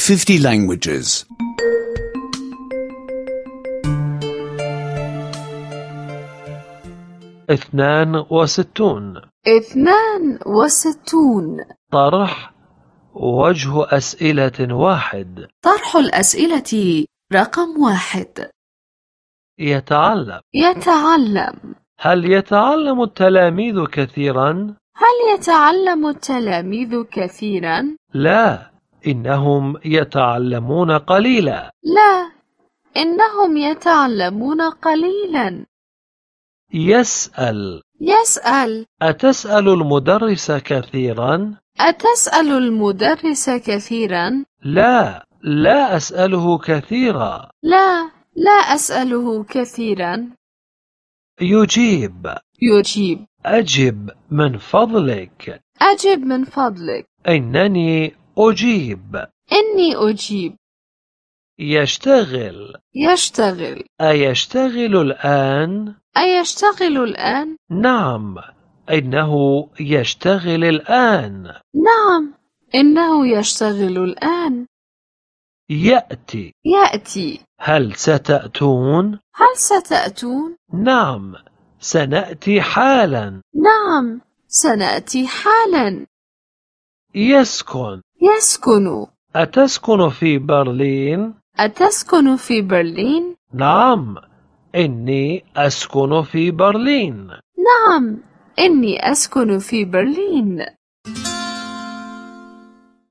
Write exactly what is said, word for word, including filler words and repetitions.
fifty languages. اثنان وستون. اثنان وستون. طرح وجه أسئلة واحد. طرح الأسئلة رقم واحد. يتعلم. يتعلم. هل يتعلم التلاميذ كثيرا؟ هل يتعلم التلاميذ كثيرا؟ لا، إنهم يتعلمون قليلا. لا، إنهم يتعلمون قليلا. يسأل. يسأل. أتسأل المدرس كثيرا؟ أتسأل المدرس كثيرا؟ لا، لا أسأله كثيرا. لا، لا أسأله كثيرا. يجيب. يجيب. أجب من فضلك. أجب من فضلك. إنني أجيب. إني أجيب. يشتغل. يشتغل. أيشتغل الآن؟ أيشتغل الآن؟ نعم، إنه يشتغل الآن. نعم، إنه يشتغل الآن. يأتي. يأتي. هل ستأتون؟ هل ستأتون؟ نعم، سنأتي حالا. نعم، سنأتي حالا. يسكن. يسكن. أتسكن في برلين؟ أتسكن في برلين؟ نعم، إني أسكن في برلين. نعم، إني أسكن في برلين.